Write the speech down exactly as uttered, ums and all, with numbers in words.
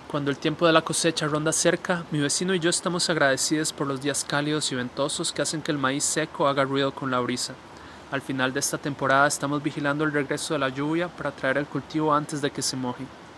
Cuando el tiempo de la cosecha ronda cerca, mi vecino y yo estamos agradecidos por los días cálidos y ventosos que hacen que el maíz seco haga ruido con la brisa. Al final de esta temporada estamos vigilando el regreso de la lluvia para traer el cultivo antes de que se moje.